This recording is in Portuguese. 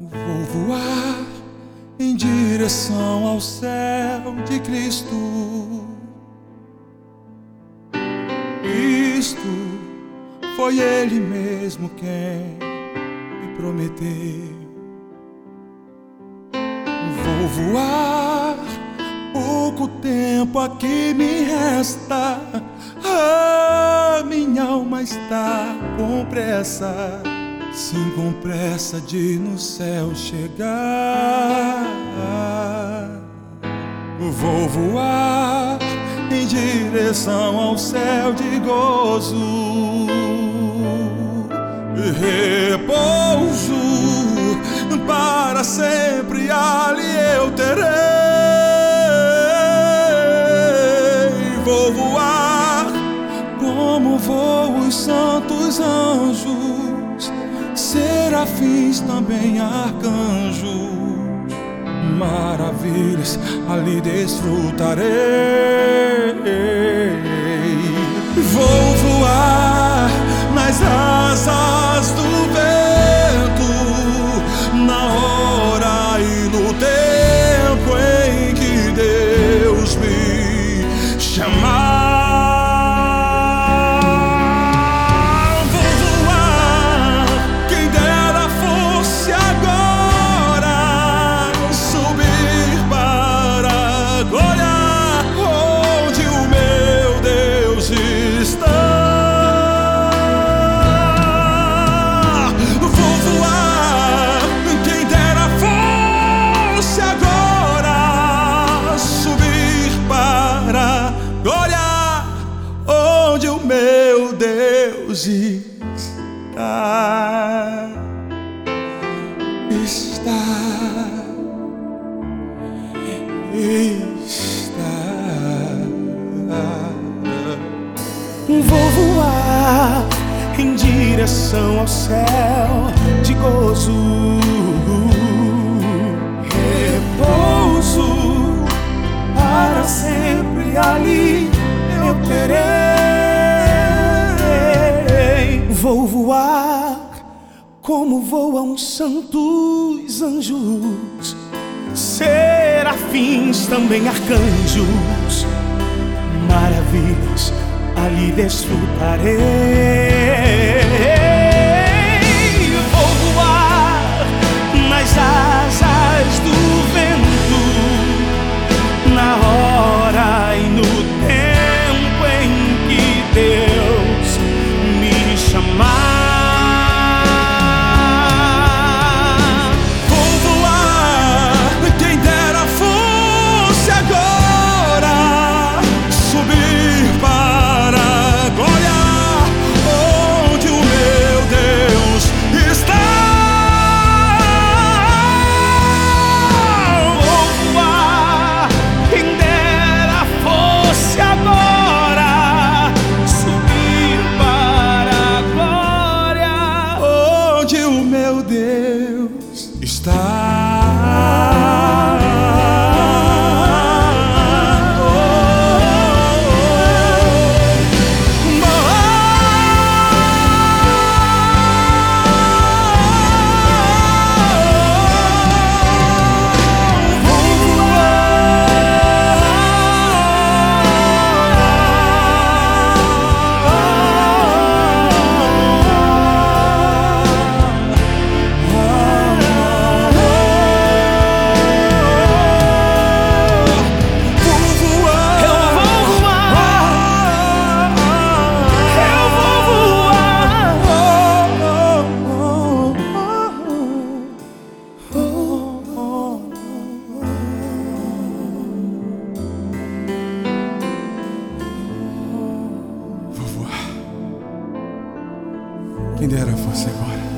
Vou voar em direção ao céu de Cristo. Isto foi Ele mesmo quem me prometeu. Vou voar, pouco tempo aqui me resta. A minha alma está com pressa, sim, com pressa de no céu chegar. Vou voar em direção ao céu de gozo, repouso para sempre ali eu terei. Vou voar como voam os santos anjos, serafins, também arcanjos. Maravilhas ali desfrutarei. Vou voar nas asas do vento, na hora e no tempo em que Deus me chamar. Meu Deus está. Vou voar em direção ao céu de gozo, repouso para sempre ali eu terei. Vou voar como voam santos anjos, serafins, também arcanjos. Maravilhas ali desfrutarei. Vou voar nas asas do vento, na hora e no tempo em que Deus me chamar. Vou voar, quem dera fosse agora subir para a glória, onde o meu Deus está. Vou voar, quem dera fosse agora subir para a glória, Onde o meu Deus está. Quem dera fosse agora.